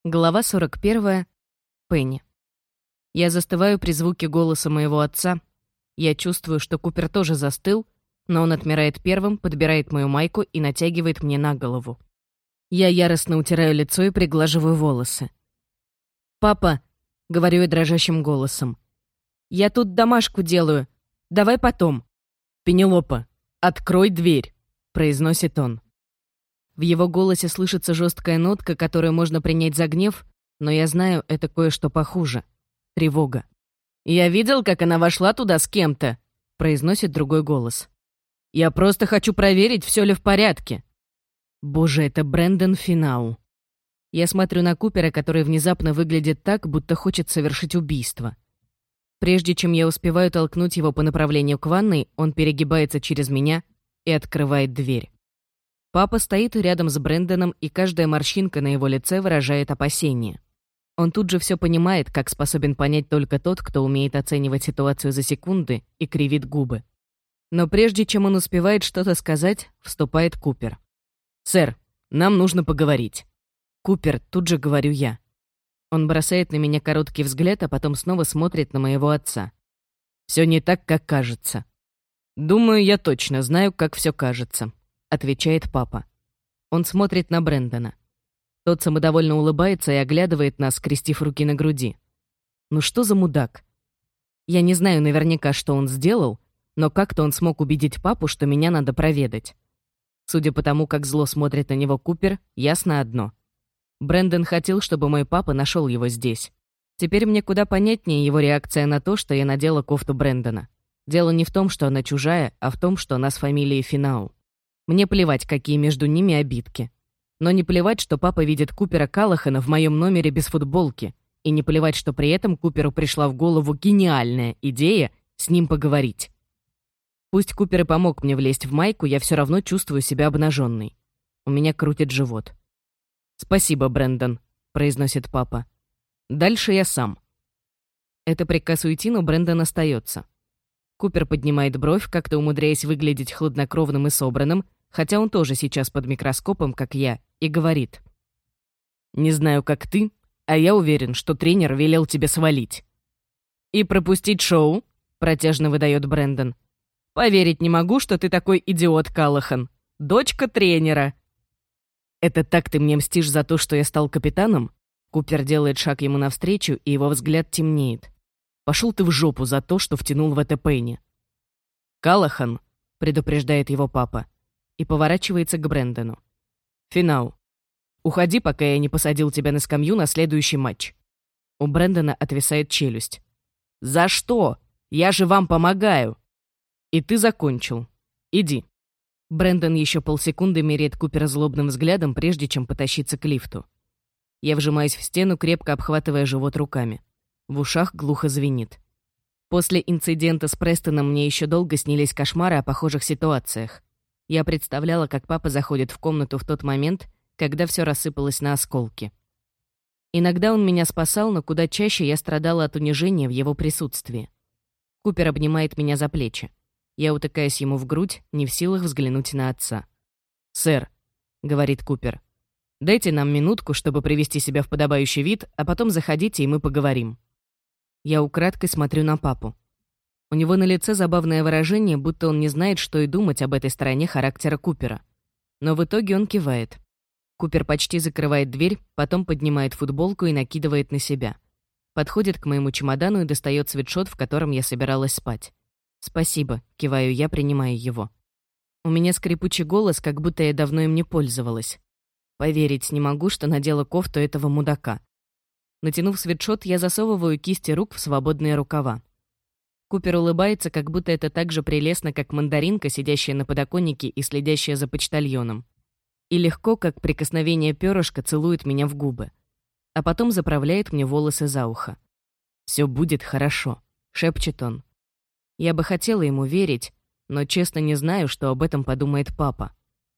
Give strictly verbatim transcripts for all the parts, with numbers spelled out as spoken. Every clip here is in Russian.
Глава сорок первая. Пенни. Я застываю при звуке голоса моего отца. Я чувствую, что Купер тоже застыл, но он отмирает первым, подбирает мою майку и натягивает мне на голову. Я яростно утираю лицо и приглаживаю волосы. «Папа», — говорю я дрожащим голосом, — «я тут домашку делаю. Давай потом». «Пенелопа, открой дверь», — произносит он. В его голосе слышится жесткая нотка, которую можно принять за гнев, но я знаю, это кое-что похуже. Тревога. «Я видел, как она вошла туда с кем-то», — произносит другой голос. «Я просто хочу проверить, все ли в порядке». Боже, это Брэндон Финау. Я смотрю на Купера, который внезапно выглядит так, будто хочет совершить убийство. Прежде чем я успеваю толкнуть его по направлению к ванной, он перегибается через меня и открывает дверь. Папа стоит рядом с Брэндоном, и каждая морщинка на его лице выражает опасение. Он тут же все понимает, как способен понять только тот, кто умеет оценивать ситуацию за секунды и кривит губы. Но прежде чем он успевает что-то сказать, вступает Купер. «Сэр, нам нужно поговорить». «Купер», тут же говорю я. Он бросает на меня короткий взгляд, а потом снова смотрит на моего отца. «Все не так, как кажется». «Думаю, я точно знаю, как все кажется», — отвечает папа. Он смотрит на Брэндона. Тот самодовольно улыбается и оглядывает нас, скрестив руки на груди. Ну что за мудак? Я не знаю наверняка, что он сделал, но как-то он смог убедить папу, что меня надо проведать. Судя по тому, как зло смотрит на него Купер, ясно одно. Брэндон хотел, чтобы мой папа нашел его здесь. Теперь мне куда понятнее его реакция на то, что я надела кофту Брэндона. Дело не в том, что она чужая, а в том, что она с фамилией Финау. Мне плевать, какие между ними обидки. Но не плевать, что папа видит Купера Каллахана в моем номере без футболки. И не плевать, что при этом Куперу пришла в голову гениальная идея с ним поговорить. Пусть Купер и помог мне влезть в майку, я все равно чувствую себя обнаженной. У меня крутит живот. «Спасибо, Брэндон», — произносит папа. «Дальше я сам». Это приказ уйти, но Брэндон остается. Купер поднимает бровь, как-то умудряясь выглядеть хладнокровным и собранным, хотя он тоже сейчас под микроскопом, как я, и говорит. «Не знаю, как ты, а я уверен, что тренер велел тебе свалить». «И пропустить шоу?» — протяжно выдает Брэндон. «Поверить не могу, что ты такой идиот, Каллахан. Дочка тренера». «Это так ты мне мстишь за то, что я стал капитаном?» Купер делает шаг ему навстречу, и его взгляд темнеет. «Пошел ты в жопу за то, что втянул в это Пенни». «Каллахан», — предупреждает его папа, и поворачивается к Брэндону. «Финау, уходи, пока я не посадил тебя на скамью на следующий матч». У Брэндона отвисает челюсть. «За что? Я же вам помогаю!» «И ты закончил. Иди». Брэндон еще полсекунды меряет Купера злобным взглядом, прежде чем потащиться к лифту. Я вжимаюсь в стену, крепко обхватывая живот руками. В ушах глухо звенит. После инцидента с Престоном мне еще долго снились кошмары о похожих ситуациях. Я представляла, как папа заходит в комнату в тот момент, когда все рассыпалось на осколки. Иногда он меня спасал, но куда чаще я страдала от унижения в его присутствии. Купер обнимает меня за плечи. Я утыкаюсь ему в грудь, не в силах взглянуть на отца. «Сэр», — говорит Купер, — «дайте нам минутку, чтобы привести себя в подобающий вид, а потом заходите, и мы поговорим». Я украдкой смотрю на папу. У него на лице забавное выражение, будто он не знает, что и думать об этой стороне характера Купера. Но в итоге он кивает. Купер почти закрывает дверь, потом поднимает футболку и накидывает на себя. Подходит к моему чемодану и достает свитшот, в котором я собиралась спать. «Спасибо», — киваю я, принимая его. У меня скрипучий голос, как будто я давно им не пользовалась. Поверить не могу, что надела кофту этого мудака. Натянув свитшот, я засовываю кисти рук в свободные рукава. Купер улыбается, как будто это так же прелестно, как мандаринка, сидящая на подоконнике и следящая за почтальоном. И легко, как прикосновение перышка, целует меня в губы. А потом заправляет мне волосы за ухо. «Все будет хорошо», — шепчет он. Я бы хотела ему верить, но честно не знаю, что об этом подумает папа.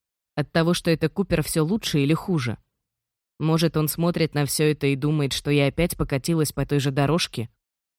От того, что это Купер, все лучше или хуже? Может, он смотрит на все это и думает, что я опять покатилась по той же дорожке?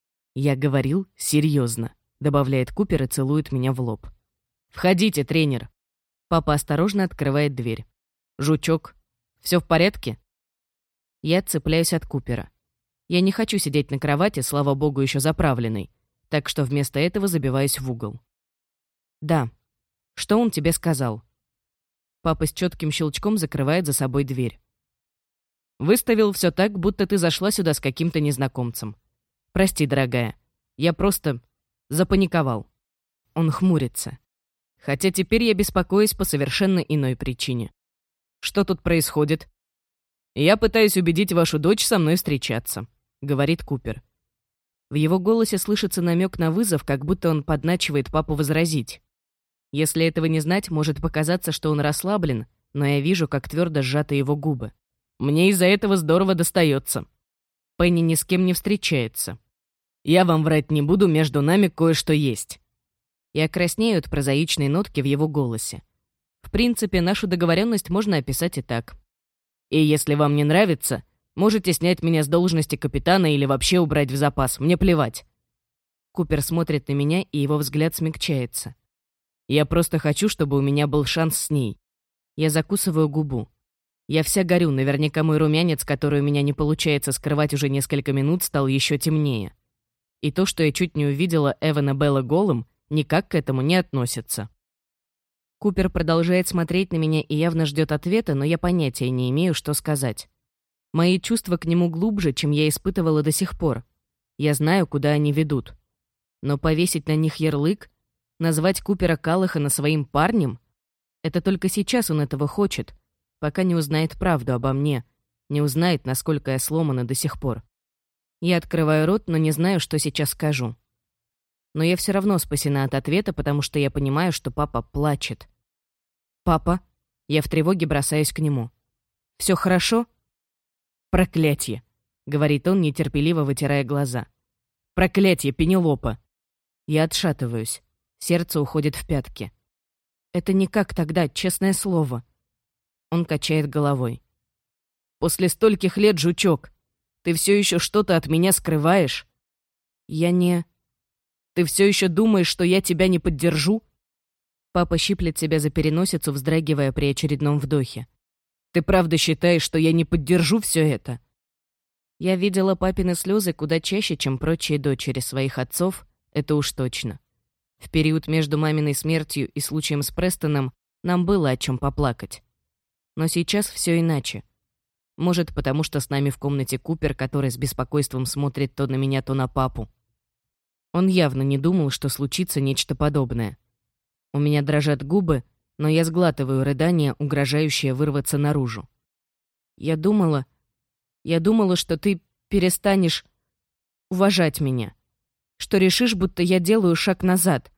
«Я говорил серьезно», — добавляет Купер и целует меня в лоб. «Входите, тренер». Папа осторожно открывает дверь. «Жучок, все в порядке?» Я цепляюсь от Купера. Я не хочу сидеть на кровати, слава богу, еще заправленной, так что вместо этого забиваюсь в угол. «Да. Что он тебе сказал?» Папа с четким щелчком закрывает за собой дверь. «Выставил все так, будто ты зашла сюда с каким-то незнакомцем. Прости, дорогая, я просто запаниковал». Он хмурится. Хотя теперь я беспокоюсь по совершенно иной причине. «Что тут происходит?» «Я пытаюсь убедить вашу дочь со мной встречаться», — говорит Купер. В его голосе слышится намек на вызов, как будто он подначивает папу возразить. Если этого не знать, может показаться, что он расслаблен, но я вижу, как твердо сжаты его губы. «Мне из-за этого здорово достается. Пенни ни с кем не встречается. Я вам врать не буду, между нами кое-что есть». Я краснею от прозаичной нотки в его голосе. В принципе, нашу договоренность можно описать и так. «И если вам не нравится, можете снять меня с должности капитана или вообще убрать в запас, мне плевать». Купер смотрит на меня, и его взгляд смягчается. «Я просто хочу, чтобы у меня был шанс с ней». Я закусываю губу. Я вся горю, наверняка мой румянец, который у меня не получается скрывать уже несколько минут, стал еще темнее. И то, что я чуть не увидела Эвана Белла голым, никак к этому не относится. Купер продолжает смотреть на меня и явно ждет ответа, но я понятия не имею, что сказать. Мои чувства к нему глубже, чем я испытывала до сих пор. Я знаю, куда они ведут. Но повесить на них ярлык, назвать Купера Каллахана своим парнем — это только сейчас он этого хочет, пока не узнает правду обо мне, не узнает, насколько я сломана до сих пор. Я открываю рот, но не знаю, что сейчас скажу. Но я все равно спасена от ответа, потому что я понимаю, что папа плачет. «Папа?» Я в тревоге бросаюсь к нему. «Все хорошо?» «Проклятье!» — говорит он, нетерпеливо вытирая глаза. «Проклятье, Пенелопа!» Я отшатываюсь. Сердце уходит в пятки. «Это не как тогда, честное слово». Он качает головой. «После стольких лет, жучок, ты все еще что-то от меня скрываешь?» «Я не...» «Ты все еще думаешь, что я тебя не поддержу?» Папа щиплет себя за переносицу, вздрагивая при очередном вдохе. «Ты правда считаешь, что я не поддержу все это?» Я видела папины слезы куда чаще, чем прочие дочери своих отцов, это уж точно. В период между маминой смертью и случаем с Престоном нам было о чем поплакать. Но сейчас все иначе. Может, потому что с нами в комнате Купер, который с беспокойством смотрит то на меня, то на папу. Он явно не думал, что случится нечто подобное. У меня дрожат губы, но я сглатываю рыдание, угрожающее вырваться наружу. Я думала... Я думала, что ты перестанешь уважать меня. Что решишь, будто я делаю шаг назад.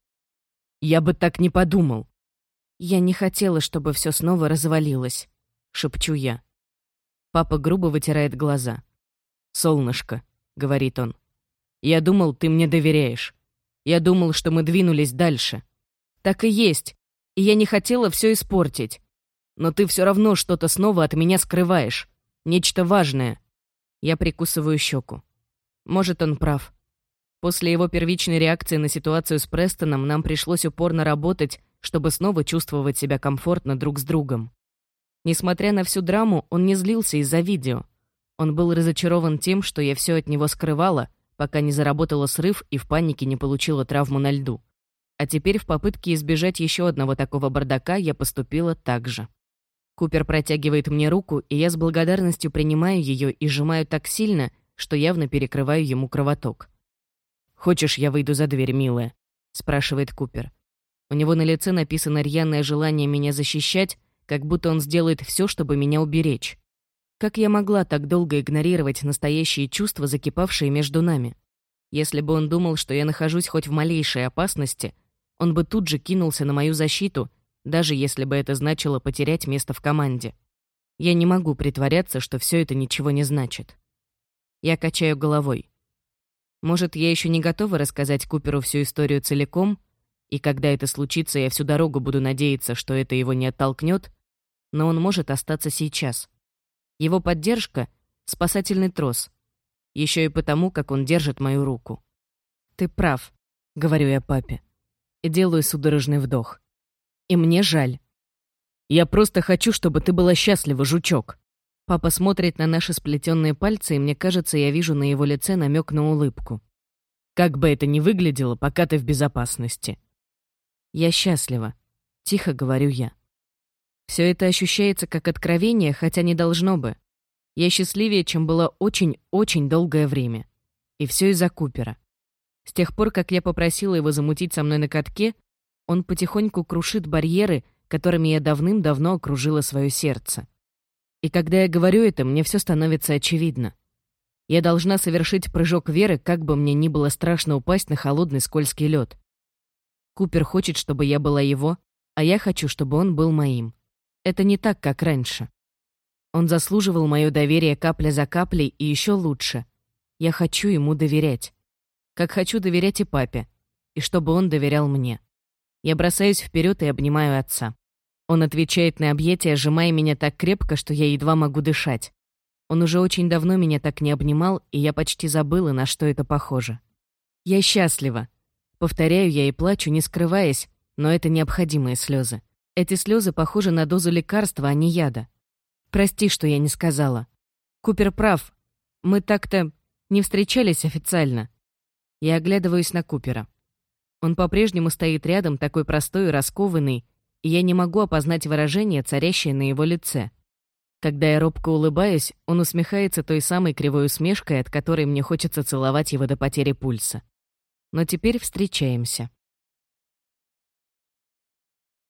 Я бы так не подумал. Я не хотела, чтобы все снова развалилось, шепчу я. Папа грубо вытирает глаза. «Солнышко», — говорит он, — «я думал, ты мне доверяешь. Я думал, что мы двинулись дальше. Так и есть, и я не хотела все испортить. Но ты все равно что-то снова от меня скрываешь. Нечто важное». Я прикусываю щеку. Может, он прав. После его первичной реакции на ситуацию с Престоном нам пришлось упорно работать, чтобы снова чувствовать себя комфортно друг с другом. Несмотря на всю драму, он не злился из-за видео. Он был разочарован тем, что я все от него скрывала, пока не заработала срыв и в панике не получила травму на льду. А теперь в попытке избежать еще одного такого бардака я поступила так же. Купер протягивает мне руку, и я с благодарностью принимаю ее и сжимаю так сильно, что явно перекрываю ему кровоток. «Хочешь, я выйду за дверь, милая?» — спрашивает Купер. У него на лице написано рьяное желание меня защищать, как будто он сделает все, чтобы меня уберечь. Как я могла так долго игнорировать настоящие чувства, закипавшие между нами? Если бы он думал, что я нахожусь хоть в малейшей опасности, он бы тут же кинулся на мою защиту, даже если бы это значило потерять место в команде. Я не могу притворяться, что все это ничего не значит. Я качаю головой. Может, я еще не готова рассказать Куперу всю историю целиком, и когда это случится, я всю дорогу буду надеяться, что это его не оттолкнет, но он может остаться сейчас. Его поддержка — спасательный трос. Еще и потому, как он держит мою руку. «Ты прав», — говорю я папе, и делаю судорожный вдох. «И мне жаль. Я просто хочу, чтобы ты была счастлива, жучок». Папа смотрит на наши сплетенные пальцы, и мне кажется, я вижу на его лице намек на улыбку. «Как бы это ни выглядело, пока ты в безопасности». «Я счастлива», — тихо говорю я. Все это ощущается как откровение, хотя не должно бы. Я счастливее, чем была очень-очень долгое время. И все из-за Купера. С тех пор, как я попросила его замутить со мной на катке, он потихоньку крушит барьеры, которыми я давным-давно окружила свое сердце. И когда я говорю это, мне все становится очевидно. Я должна совершить прыжок веры, как бы мне ни было страшно упасть на холодный скользкий лед. Купер хочет, чтобы я была его, а я хочу, чтобы он был моим. Это не так, как раньше. Он заслуживал мое доверие капля за каплей, и еще лучше. Я хочу ему доверять. Как хочу доверять и папе, и чтобы он доверял мне. Я бросаюсь вперед и обнимаю отца. Он отвечает на объятия, сжимая меня так крепко, что я едва могу дышать. Он уже очень давно меня так не обнимал, и я почти забыла, на что это похоже. Я счастлива. Повторяю я и плачу, не скрываясь, но это необходимые слезы. Эти слезы похожи на дозу лекарства, а не яда. Прости, что я не сказала. Купер прав. Мы так-то не встречались официально. Я оглядываюсь на Купера. Он по-прежнему стоит рядом, такой простой и раскованный, и я не могу опознать выражение, царящее на его лице. Когда я робко улыбаюсь, он усмехается той самой кривой усмешкой, от которой мне хочется целовать его до потери пульса. Но теперь встречаемся.